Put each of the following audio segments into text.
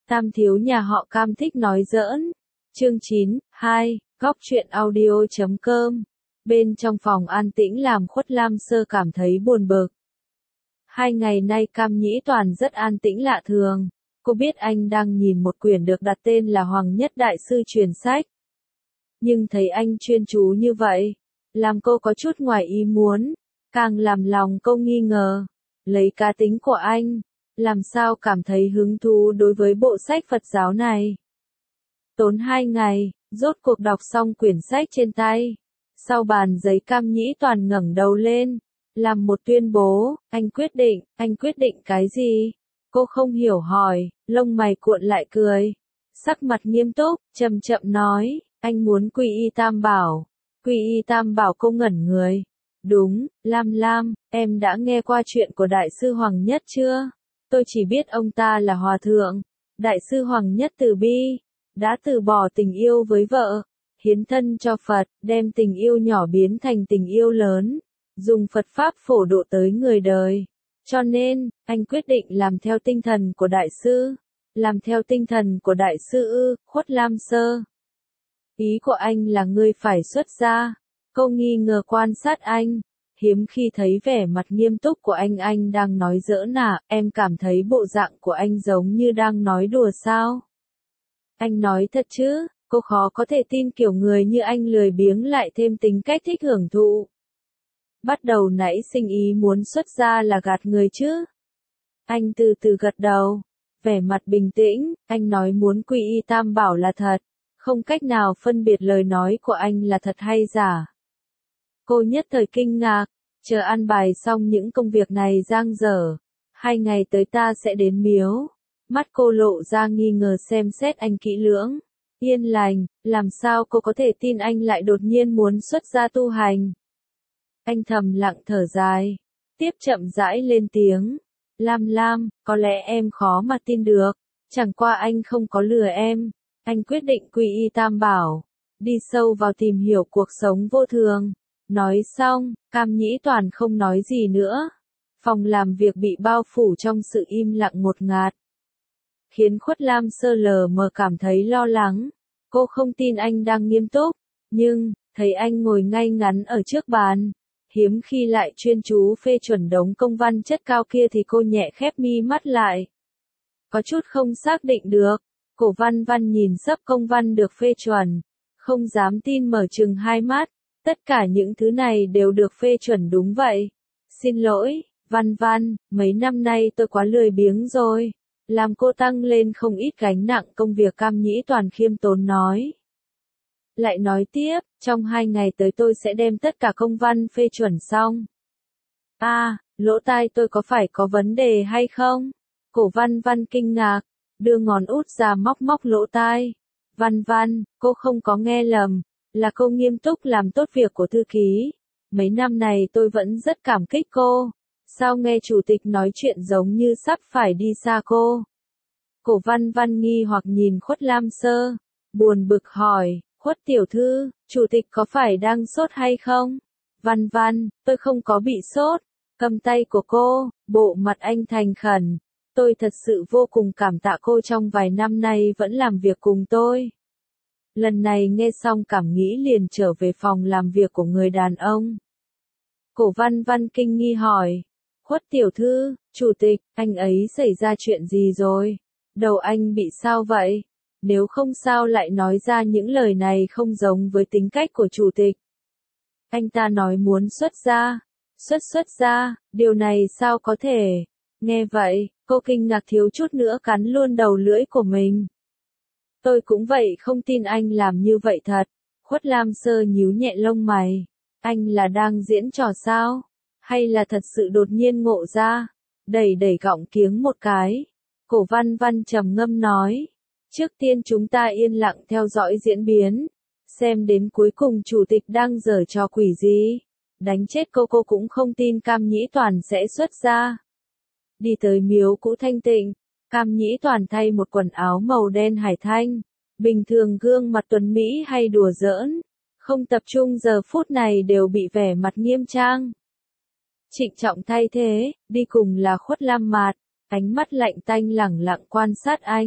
Tam thiếu nhà họ Cam thích nói giỡn. Chương 9, 2, góc truyện audio.com. Bên trong phòng an tĩnh làm Khuất Lam Sơ cảm thấy buồn bực. 2 ngày nay Cam Nhĩ Toàn rất an tĩnh lạ thường. Cô biết anh đang nhìn một quyển được đặt tên là Hoàng Nhất Đại Sư truyền sách. Nhưng thấy anh chuyên chú như vậy, làm cô có chút ngoài ý muốn, càng làm lòng cô nghi ngờ. Lấy cá tính của anh, làm sao cảm thấy hứng thú đối với bộ sách Phật giáo này. Tốn 2 ngày, rốt cuộc đọc xong quyển sách trên tay. Sau bàn giấy Cam Nhĩ Toàn ngẩng đầu lên, làm một tuyên bố, anh quyết định cái gì? Cô không hiểu hỏi, lông mày cuộn lại cười. Sắc mặt nghiêm túc, chậm chậm nói, anh muốn quy y Tam Bảo. Quy y Tam Bảo. Cô ngẩn người. Đúng, Lam, em đã nghe qua chuyện của Đại sư Hoàng Nhất chưa? Tôi chỉ biết ông ta là hòa thượng. Đại sư Hoàng Nhất từ bi, đã từ bỏ tình yêu với vợ, hiến thân cho Phật, đem tình yêu nhỏ biến thành tình yêu lớn, dùng Phật Pháp phổ độ tới người đời. Cho nên, anh quyết định làm theo tinh thần của Đại sư. Làm theo tinh thần của Đại sư ư? Khuất Lam Sơ. Ý của anh là ngươi phải xuất gia. Cô nghi ngờ quan sát anh. Hiếm khi thấy vẻ mặt nghiêm túc của anh đang nói giỡn à, em cảm thấy bộ dạng của anh giống như đang nói đùa sao? Anh nói thật chứ, cô khó có thể tin kiểu người như anh lười biếng lại thêm tính cách thích hưởng thụ. Bắt đầu nảy sinh ý muốn xuất gia là gạt người chứ? Anh từ từ gật đầu, vẻ mặt bình tĩnh, anh nói muốn quy y Tam Bảo là thật, không cách nào phân biệt lời nói của anh là thật hay giả. Cô nhất thời kinh ngạc, chờ an bài xong những công việc này giang dở. 2 ngày tới ta sẽ đến miếu. Mắt cô lộ ra nghi ngờ xem xét anh kỹ lưỡng. Yên lành, làm sao cô có thể tin anh lại đột nhiên muốn xuất gia tu hành? Anh thầm lặng thở dài, tiếp chậm rãi lên tiếng. Lam, có lẽ em khó mà tin được, chẳng qua anh không có lừa em. Anh quyết định quy y Tam Bảo, đi sâu vào tìm hiểu cuộc sống vô thường. Nói xong, Cam Nhĩ Toàn không nói gì nữa. Phòng làm việc bị bao phủ trong sự im lặng ngột ngạt, khiến Khuất Lam Sơ lờ mờ cảm thấy lo lắng. Cô không tin anh đang nghiêm túc, nhưng, thấy anh ngồi ngay ngắn ở trước bàn, hiếm khi lại chuyên chú phê chuẩn đống công văn chất cao kia thì cô nhẹ khép mi mắt lại. Có chút không xác định được, Cổ Văn Văn nhìn xấp công văn được phê chuẩn, không dám tin mở trừng hai mắt. Tất cả những thứ này đều được phê chuẩn đúng vậy. Xin lỗi, Văn, mấy năm nay tôi quá lười biếng rồi. Làm cô tăng lên không ít gánh nặng công việc. Cam Nhĩ Toàn khiêm tốn nói. Lại nói tiếp, trong 2 ngày tới tôi sẽ đem tất cả công văn phê chuẩn xong. Lỗ tai tôi có phải có vấn đề hay không? Cổ Văn Văn kinh ngạc, đưa ngón út ra móc lỗ tai. Văn, cô không có nghe lầm. Là cô nghiêm túc làm tốt việc của thư ký. Mấy năm này tôi vẫn rất cảm kích cô. Sao nghe chủ tịch nói chuyện giống như sắp phải đi xa cô? Cổ Văn Văn nghi hoặc nhìn Khuất Lam Sơ, buồn bực hỏi, Khuất tiểu thư, chủ tịch có phải đang sốt hay không? Văn, tôi không có bị sốt. Cầm tay của cô, bộ mặt anh thành khẩn. Tôi thật sự vô cùng cảm tạ cô trong vài năm nay vẫn làm việc cùng tôi. Lần này nghe xong cảm nghĩ liền trở về phòng làm việc của người đàn ông. Cổ Văn Văn kinh nghi hỏi, Khuất tiểu thư, chủ tịch, anh ấy xảy ra chuyện gì rồi? Đầu anh bị sao vậy? Nếu không sao lại nói ra những lời này không giống với tính cách của chủ tịch. Anh ta nói muốn xuất gia, điều này sao có thể? Nghe vậy, cô kinh ngạc thiếu chút nữa cắn luôn đầu lưỡi của mình. Tôi cũng vậy, không tin anh làm như vậy thật. Khuất Lam Sơ nhíu nhẹ lông mày. Anh là đang diễn trò sao? Hay là thật sự đột nhiên ngộ ra? Đẩy gọng kiếng một cái. Cổ Văn Văn trầm ngâm nói. Trước tiên chúng ta yên lặng theo dõi diễn biến. Xem đến cuối cùng chủ tịch đang giở trò quỷ gì. Đánh chết cô cũng không tin Cam Nhĩ Toàn sẽ xuất ra. Đi tới miếu cũ thanh tịnh. Cam Nhĩ Toàn thay một quần áo màu đen hải thanh. Bình thường gương mặt tuấn Mỹ hay đùa giỡn, không tập trung giờ phút này đều bị vẻ mặt nghiêm trang. Trịnh trọng thay thế, đi cùng là Khuất Lam Mạt, ánh mắt lạnh tanh lẳng lặng quan sát anh.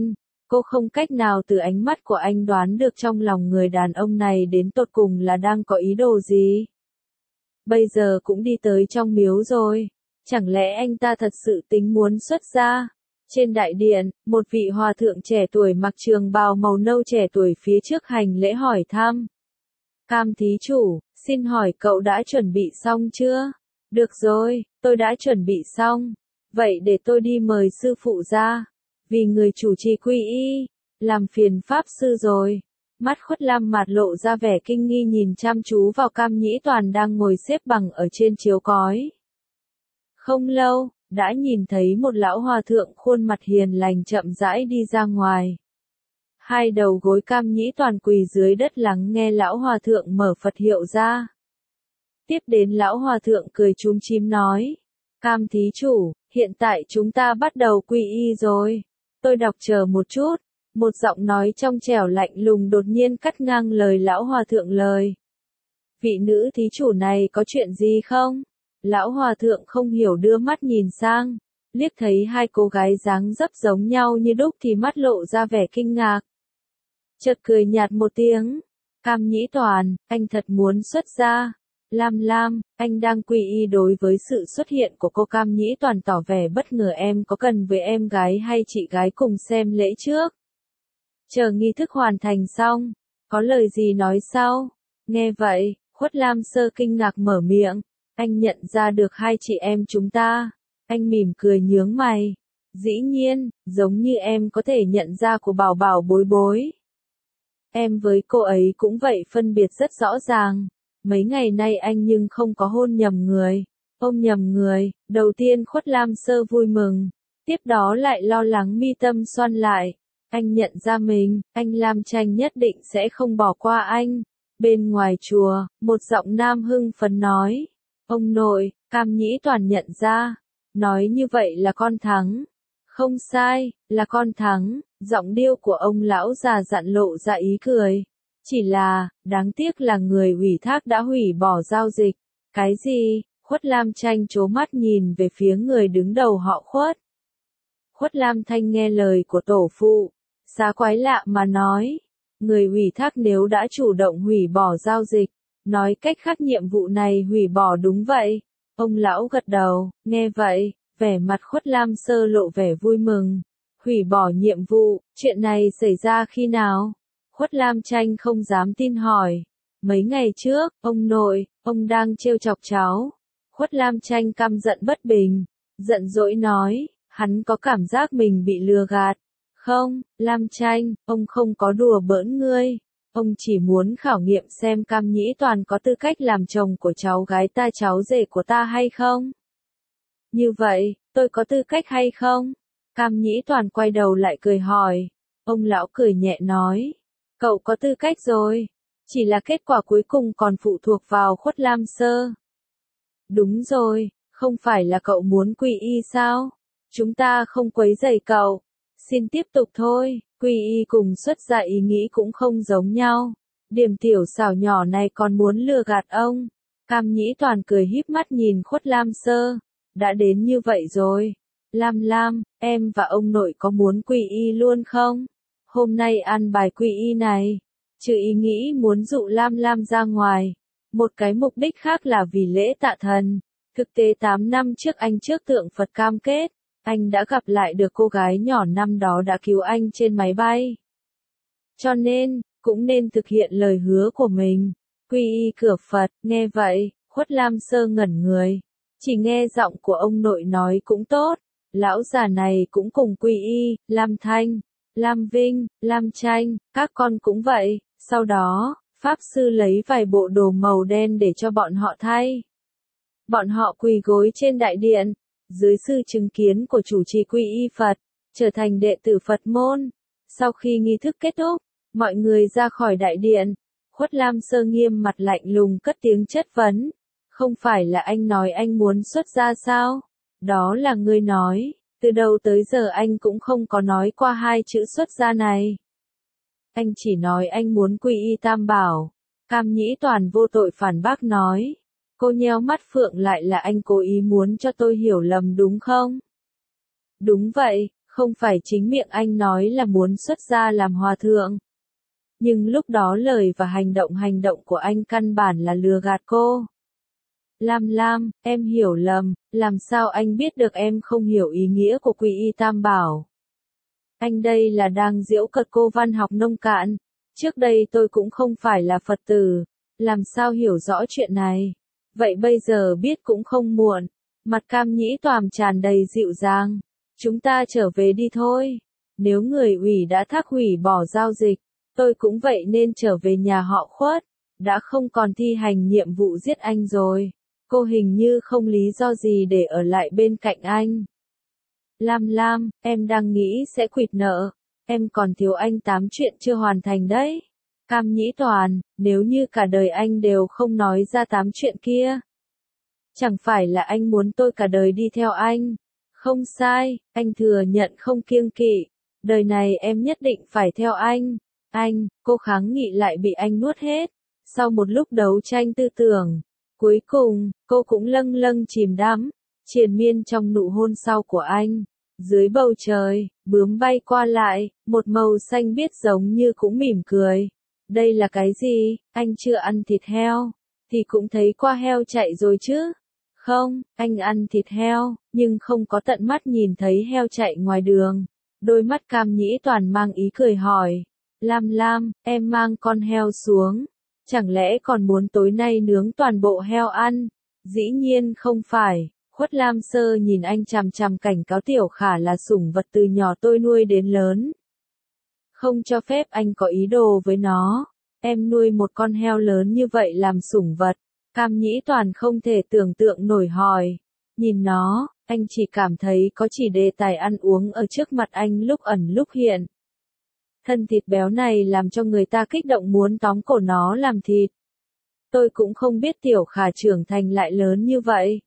Cô không cách nào từ ánh mắt của anh đoán được trong lòng người đàn ông này đến tột cùng là đang có ý đồ gì. Bây giờ cũng đi tới trong miếu rồi. Chẳng lẽ anh ta thật sự tính muốn xuất gia? Trên đại điện, một vị hòa thượng trẻ tuổi mặc trường bào màu nâu trẻ tuổi phía trước hành lễ hỏi thăm. Cam thí chủ, xin hỏi cậu đã chuẩn bị xong chưa? Được rồi, tôi đã chuẩn bị xong. Vậy để tôi đi mời sư phụ ra. Vì người chủ trì quy y, làm phiền pháp sư rồi. Mắt Khuất Lam Mạt lộ ra vẻ kinh nghi nhìn chăm chú vào Cam Nhĩ Toàn đang ngồi xếp bằng ở trên chiếu cói. Không lâu, đã nhìn thấy một lão hòa thượng khuôn mặt hiền lành chậm rãi đi ra ngoài. Hai đầu gối Cam Nhĩ Toàn quỳ dưới đất lắng nghe lão hòa thượng mở Phật hiệu ra. Tiếp đến lão hòa thượng cười chúm chím nói. Cam thí chủ, hiện tại chúng ta bắt đầu quy y rồi. Tôi đọc chờ một chút. Một giọng nói trong trẻo lạnh lùng đột nhiên cắt ngang lời lão hòa thượng lời. Vị nữ thí chủ này có chuyện gì không? Lão hòa thượng không hiểu đưa mắt nhìn sang. Liếc thấy hai cô gái dáng dấp giống nhau như đúc thì mắt lộ ra vẻ kinh ngạc. Chợt cười nhạt một tiếng. Cam Nhĩ Toàn, anh thật muốn xuất gia. Lam Lam, anh đang quy y. Đối với sự xuất hiện của cô Cam Nhĩ Toàn tỏ vẻ bất ngờ. Em có cần với em gái hay chị gái cùng xem lễ trước? Chờ nghi thức hoàn thành xong, có lời gì nói sau? Nghe vậy, Khuất Lam Sơ kinh ngạc mở miệng. Anh nhận ra được hai chị em chúng ta. Anh mỉm cười nhướng mày. Dĩ nhiên, giống như em có thể nhận ra của Bảo Bảo Bối Bối. Em với cô ấy cũng vậy, phân biệt rất rõ ràng. Mấy ngày nay anh nhưng không có hôn nhầm người. Ôm nhầm người. Đầu tiên Khuất Lam Sơ vui mừng. Tiếp đó lại lo lắng, mi tâm xoăn lại. Anh nhận ra mình, anh Lam Tranh nhất định sẽ không bỏ qua anh. Bên ngoài chùa, một giọng nam hưng phấn nói. Ông nội, Cam Nhĩ Toàn nhận ra. Nói như vậy là con thắng. Không sai, là con thắng. Giọng điệu của ông lão già dặn lộ ra ý cười. Chỉ là, đáng tiếc là người ủy thác đã hủy bỏ giao dịch. Cái gì? Khuất Lam Tranh trố mắt nhìn về phía người đứng đầu họ Khuất. Khuất Lam Thanh nghe lời của tổ phụ. Xá quái lạ mà nói. Người ủy thác nếu đã chủ động hủy bỏ giao dịch. Nói cách khác nhiệm vụ này hủy bỏ đúng vậy. Ông lão gật đầu, nghe vậy, vẻ mặt Khuất Lam Sơ lộ vẻ vui mừng. Hủy bỏ nhiệm vụ, chuyện này xảy ra khi nào? Khuất Lam Tranh không dám tin hỏi. Mấy ngày trước, ông nội, ông đang trêu chọc cháu. Khuất Lam Tranh căm giận bất bình. Giận dỗi nói, hắn có cảm giác mình bị lừa gạt. Không, Lam Tranh, ông không có đùa bỡn ngươi. Ông chỉ muốn khảo nghiệm xem Cam Nhĩ Toàn có tư cách làm chồng của cháu gái ta, cháu rể của ta hay không. Như vậy, tôi có tư cách hay không? Cam Nhĩ Toàn quay đầu lại cười hỏi. Ông lão cười nhẹ nói. Cậu có tư cách rồi. Chỉ là kết quả cuối cùng còn phụ thuộc vào Khuất Lam Sơ. Đúng rồi, không phải là cậu muốn quy y sao? Chúng ta không quấy rầy cậu. Xin tiếp tục thôi, quy y cùng xuất gia ý nghĩ cũng không giống nhau. Điểm tiểu xảo nhỏ này còn muốn lừa gạt ông. Cam Nhĩ Toàn cười híp mắt nhìn Khuất Lam Sơ. Đã đến như vậy rồi. Lam Lam, em và ông nội có muốn quy y luôn không? Hôm nay ăn bài quy y này. Trừ ý nghĩ muốn dụ Lam Lam ra ngoài. Một cái mục đích khác là vì lễ tạ thần. Thực tế 8 năm trước anh trước tượng Phật cam kết. Anh đã gặp lại được cô gái nhỏ năm đó đã cứu anh trên máy bay. Cho nên, cũng nên thực hiện lời hứa của mình. Quy y cửa Phật, nghe vậy, Khuất Lam Sơ ngẩn người. Chỉ nghe giọng của ông nội nói cũng tốt. Lão già này cũng cùng quy y, Lam Thanh, Lam Vinh, Lam Tranh, các con cũng vậy. Sau đó, Pháp Sư lấy vài bộ đồ màu đen để cho bọn họ thay. Bọn họ quỳ gối trên đại điện. Dưới sự chứng kiến của chủ trì quy y Phật, trở thành đệ tử Phật môn. Sau khi nghi thức kết thúc, mọi người ra khỏi đại điện. Khuất Lam Sơ nghiêm mặt lạnh lùng cất tiếng chất vấn. Không phải là anh nói anh muốn xuất gia sao? Đó là ngươi nói, từ đầu tới giờ anh cũng không có nói qua hai chữ xuất gia này. Anh chỉ nói anh muốn quy y Tam Bảo. Cam Nhĩ Toàn vô tội phản bác nói. Cô nheo mắt phượng lại, là anh cố ý muốn cho tôi hiểu lầm đúng không? Đúng vậy, Không phải chính miệng anh nói là muốn xuất gia làm hòa thượng. Nhưng lúc đó lời và hành động của anh căn bản là lừa gạt cô. Lam Lam, em hiểu lầm, làm sao anh biết được em không hiểu ý nghĩa của Quy Y Tam Bảo? Anh đây là đang giễu cợt cô văn học nông cạn. Trước đây tôi cũng không phải là Phật tử, làm sao hiểu rõ chuyện này? Vậy bây giờ biết cũng không muộn. Mặt Cam Nhĩ Toàm tràn đầy dịu dàng. Chúng ta trở về đi thôi. Nếu người ủy đã thác hủy bỏ giao dịch, tôi cũng vậy nên trở về nhà họ Khuất. Đã không còn thi hành nhiệm vụ giết anh rồi. Cô hình như không lý do gì để ở lại bên cạnh anh. Lam Lam, em đang nghĩ sẽ quỵt nợ. Em còn thiếu anh 8 chuyện chưa hoàn thành đấy. Cam Nhĩ Toàn, nếu như cả đời anh đều không nói ra 8 chuyện kia. Chẳng phải là anh muốn tôi cả đời đi theo anh. Không sai, anh thừa nhận không kiêng kỵ. Đời này em nhất định phải theo anh. Anh, cô kháng nghị lại bị anh nuốt hết. Sau một lúc đấu tranh tư tưởng, cuối cùng, cô cũng lâng lâng chìm đắm, triền miên trong nụ hôn sau của anh. Dưới bầu trời, bướm bay qua lại, một màu xanh biếc giống như cũng mỉm cười. Đây là cái gì? Anh chưa ăn thịt heo, thì cũng thấy qua heo chạy rồi chứ? Không, anh ăn thịt heo, nhưng không có tận mắt nhìn thấy heo chạy ngoài đường. Đôi mắt Cam Nhĩ Toàn mang ý cười hỏi. Lam Lam, em mang con heo xuống. Chẳng lẽ còn muốn tối nay nướng toàn bộ heo ăn? Dĩ nhiên không phải. Khuất Lam Sơ nhìn anh chằm chằm cảnh cáo Tiểu Khả là sủng vật từ nhỏ tôi nuôi đến lớn. Không cho phép anh có ý đồ với nó. Em nuôi một con heo lớn như vậy làm sủng vật. Cam Nhĩ Toàn không thể tưởng tượng nổi hỏi. Nhìn nó, anh chỉ cảm thấy có chỉ đề tài ăn uống ở trước mặt anh lúc ẩn lúc hiện. Thân thịt béo này làm cho người ta kích động muốn tóm cổ nó làm thịt. Tôi cũng không biết Tiểu Khả trưởng thành lại lớn như vậy.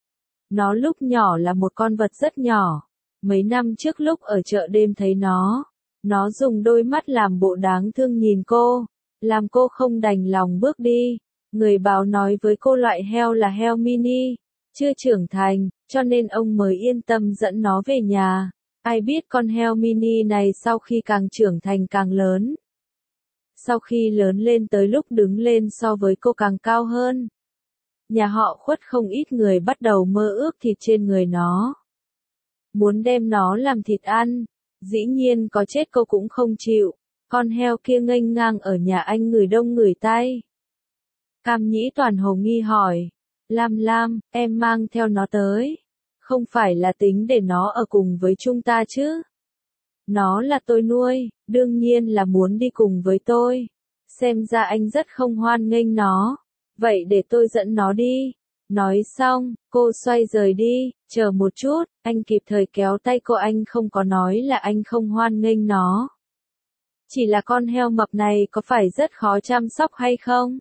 Nó lúc nhỏ là một con vật rất nhỏ. Mấy năm trước lúc ở chợ đêm thấy nó dùng đôi mắt làm bộ đáng thương nhìn cô, làm cô không đành lòng bước đi. Người báo nói với cô loại heo là heo mini, chưa trưởng thành, cho nên ông mới yên tâm dẫn nó về nhà. Ai biết con heo mini này sau khi càng trưởng thành càng lớn. Sau khi lớn lên tới lúc đứng lên so với cô càng cao hơn. Nhà họ Khuất không ít người bắt đầu mơ ước thịt trên người nó. Muốn đem nó làm thịt ăn. Dĩ nhiên có chết cô cũng không chịu. Con heo kia nghênh ngang ở nhà anh người đông người Tây. Cam Nhĩ Toàn hồ nghi hỏi. Lam Lam, em mang theo nó tới. Không phải là tính để nó ở cùng với chúng ta chứ? Nó là tôi nuôi, đương nhiên là muốn đi cùng với tôi. Xem ra anh rất không hoan nghênh nó. Vậy để tôi dẫn nó đi. Nói xong, cô xoay rời đi. Chờ một chút, anh kịp thời kéo tay cô. Anh không có nói là anh không hoan nghênh nó. Chỉ là con heo mập này có phải rất khó chăm sóc hay không?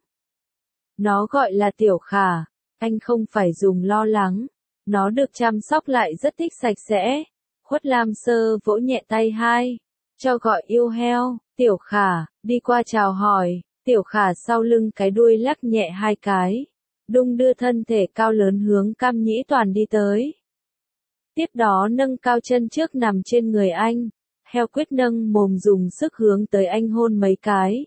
Nó gọi là Tiểu Khả. Anh không phải dùng lo lắng. Nó được chăm sóc lại rất thích sạch sẽ. Khuất Lam Sơ vỗ nhẹ tay hai. Cho gọi yêu heo. Tiểu Khả, đi qua chào hỏi. Tiểu Khả sau lưng cái đuôi lắc nhẹ hai cái. Đung đưa thân thể cao lớn hướng Cam Nhĩ Toàn đi tới. Tiếp đó nâng cao chân trước nằm trên người anh. Heo quyết nâng mồm dùng sức hướng tới anh hôn mấy cái.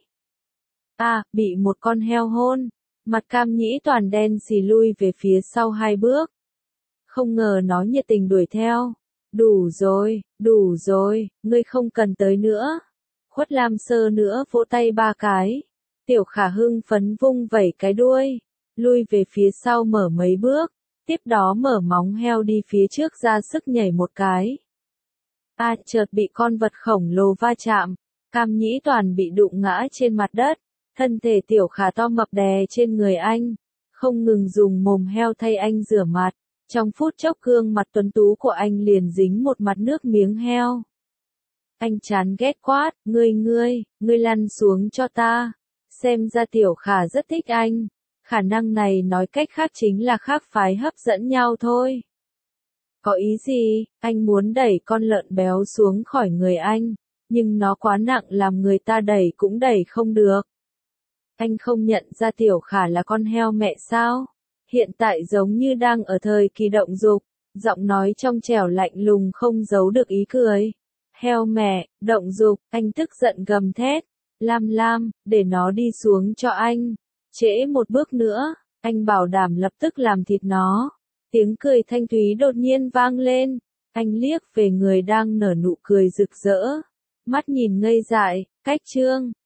Bị một con heo hôn. Mặt Cam Nhĩ Toàn đen xì lui về phía sau 2 bước. Không ngờ nó nhiệt tình đuổi theo. Đủ rồi, ngươi không cần tới nữa. Khuất Lam Sơ nữa vỗ tay 3 cái. Tiểu Khả hưng phấn vung vẩy cái đuôi. Lui về phía sau mở mấy bước. Tiếp đó mở móng heo đi phía trước ra sức nhảy một cái. Chợt bị con vật khổng lồ va chạm. Cam Nhĩ Toàn bị đụng ngã trên mặt đất. Thân thể Tiểu Khả to mập đè trên người anh. Không ngừng dùng mồm heo thay anh rửa mặt. Trong phút chốc gương mặt tuấn tú của anh liền dính một mặt nước miếng heo. Anh chán ghét quát, ngươi lăn xuống cho ta. Xem ra Tiểu Khả rất thích anh. Khả năng này nói cách khác chính là khác phái hấp dẫn nhau thôi. Có ý gì? Anh muốn đẩy con lợn béo xuống khỏi người anh. Nhưng nó quá nặng làm người ta đẩy cũng đẩy không được. Anh không nhận ra Tiểu Khả là con heo mẹ sao? Hiện tại giống như đang ở thời kỳ động dục. Giọng nói trong trẻo lạnh lùng không giấu được ý cười. Heo mẹ, động dục, anh tức giận gầm thét. Lam Lam, để nó đi xuống cho anh. Trễ một bước nữa, anh bảo đảm lập tức làm thịt nó. Tiếng cười thanh thúy đột nhiên vang lên. Anh liếc về người đang nở nụ cười rực rỡ. Mắt nhìn ngây dại, Cách Trương.